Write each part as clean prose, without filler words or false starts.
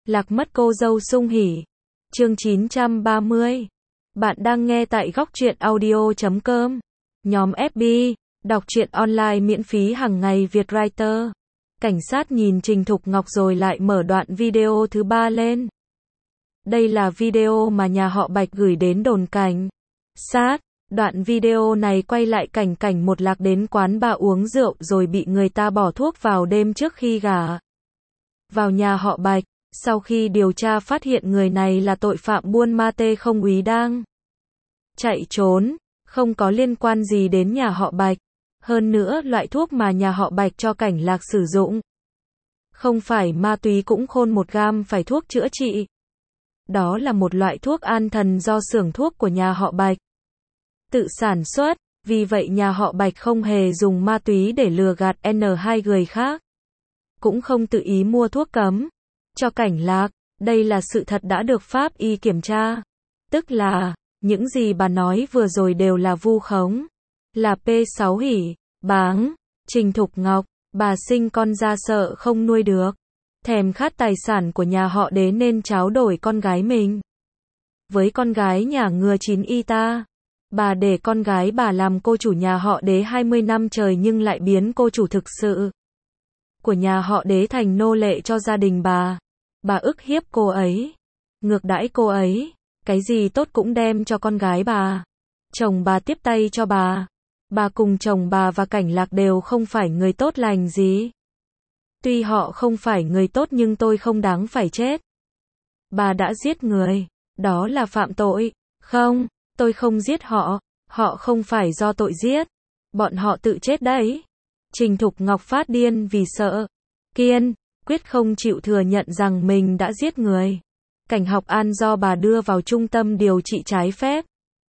Lạc mất cô dâu Sung Hỉ. Chương 930. Bạn đang nghe tại góc truyện audio.com. Nhóm FB, đọc truyện online miễn phí hàng ngày Việt Writer. Cảnh sát nhìn Trình Thục Ngọc rồi lại mở đoạn video thứ 3 lên. Đây là video mà nhà họ Bạch gửi đến đồn cảnh sát. Đoạn video này quay lại cảnh một Lạc đến quán bar uống rượu rồi bị người ta bỏ thuốc vào đêm trước khi gả vào nhà họ Bạch. Sau khi điều tra phát hiện người này là tội phạm buôn ma tê không úy đang chạy trốn, không có liên quan gì đến nhà họ Bạch. Hơn nữa, loại thuốc mà nhà họ Bạch cho Cảnh Lạc sử dụng không phải ma túy cũng khôn 1 gam phải thuốc chữa trị. Đó là một loại thuốc an thần do xưởng thuốc của nhà họ Bạch tự sản xuất, vì vậy nhà họ Bạch không hề dùng ma túy để lừa gạt N2 người khác. Cũng không tự ý mua thuốc cấm cho Cảnh Lạc. Đây là sự thật đã được pháp y kiểm tra. Tức là, những gì bà nói vừa rồi đều là vu khống. Là P6 hỉ, báng, Trình Thục Ngọc, bà sinh con ra sợ không nuôi được. Thèm khát tài sản của nhà họ Đế nên tráo đổi con gái mình với con gái nhà ngừa chín y ta. Bà để con gái bà làm cô chủ nhà họ Đế 20 năm trời nhưng lại biến cô chủ thực sự của nhà họ Đế thành nô lệ cho gia đình bà. Bà ức hiếp cô ấy, ngược đãi cô ấy, cái gì tốt cũng đem cho con gái bà. Chồng bà tiếp tay cho bà. Bà cùng chồng bà và Cảnh Lạc đều không phải người tốt lành gì. Tuy họ không phải người tốt nhưng tôi không đáng phải chết. Bà đã giết người, đó là phạm tội. Không, tôi không giết họ, họ không phải do tội giết. Bọn họ tự chết đấy. Trình Thục Ngọc phát điên vì sợ. Kiên quyết không chịu thừa nhận rằng mình đã giết người. Cảnh Học An do bà đưa vào trung tâm điều trị trái phép.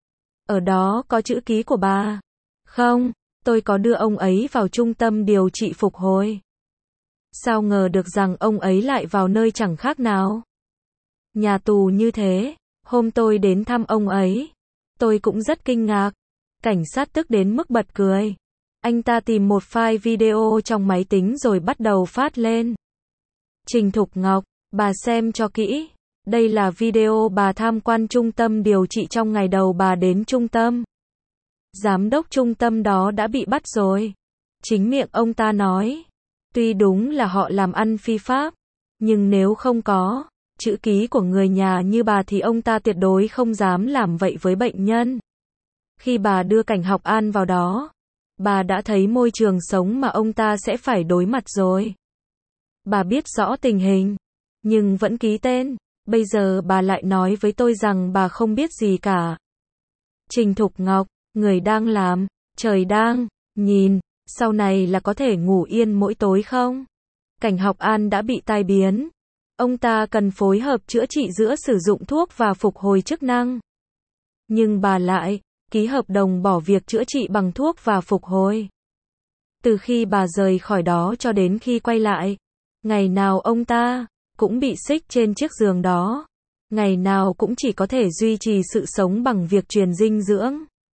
Ở đó có chữ ký của bà. Không, tôi có đưa ông ấy vào trung tâm điều trị phục hồi. Sao ngờ được rằng ông ấy lại vào nơi chẳng khác nào nhà tù như thế. Hôm tôi đến thăm ông ấy, tôi cũng rất kinh ngạc. Cảnh sát tức đến mức bật cười. Anh ta tìm một file video trong máy tính rồi bắt đầu phát lên. Trình Thục Ngọc, bà xem cho kỹ. Đây là video bà tham quan trung tâm điều trị trong ngày đầu bà đến trung tâm. Giám đốc trung tâm đó đã bị bắt rồi. Chính miệng ông ta nói. Tuy đúng là họ làm ăn phi pháp, nhưng nếu không có chữ ký của người nhà như bà thì ông ta tuyệt đối không dám làm vậy với bệnh nhân. Khi bà đưa Cảnh Học An vào đó, bà đã thấy môi trường sống mà ông ta sẽ phải đối mặt rồi. Bà biết rõ tình hình, nhưng vẫn ký tên. Bây giờ bà lại nói với tôi rằng bà không biết gì cả. Trình Thục Ngọc, người đang làm, trời đang nhìn, sau này là có thể ngủ yên mỗi tối không? Cảnh Học An đã bị tai biến. Ông ta cần phối hợp chữa trị giữa sử dụng thuốc và phục hồi chức năng. Nhưng bà lại ký hợp đồng bỏ việc chữa trị bằng thuốc và phục hồi. Từ khi bà rời khỏi đó cho đến khi quay lại, ngày nào ông ta cũng bị xích trên chiếc giường đó. Ngày nào cũng chỉ có thể duy trì sự sống bằng việc truyền dinh dưỡng.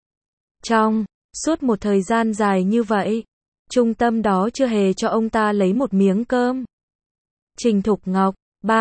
Trong suốt một thời gian dài như vậy, trung tâm đó chưa hề cho ông ta lấy một miếng cơm. Trình Thục Ngọc,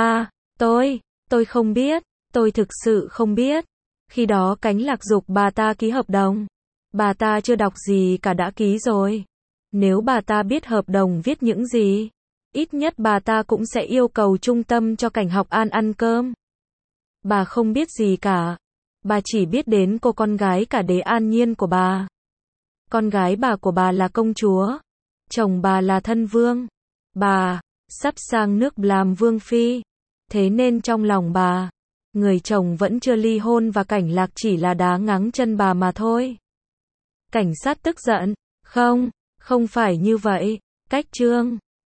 tôi không biết, tôi thực sự không biết. Khi đó Cảnh Lạc giục bà ta ký hợp đồng. Bà ta chưa đọc gì cả đã ký rồi. Nếu bà ta biết hợp đồng viết những gì, ít nhất bà ta cũng sẽ yêu cầu trung tâm cho Cảnh Học An ăn cơm. Bà không biết gì cả. Bà chỉ biết đến cô con gái cả Đế An Nhiên của bà. Con gái bà của bà là công chúa. Chồng bà là thân vương. Bà sắp sang nước làm vương phi. Thế nên trong lòng bà, người chồng vẫn chưa ly hôn và Cảnh Lạc chỉ là đá ngáng chân bà mà thôi. Cảnh sát tức giận. Không phải như vậy. Cách chương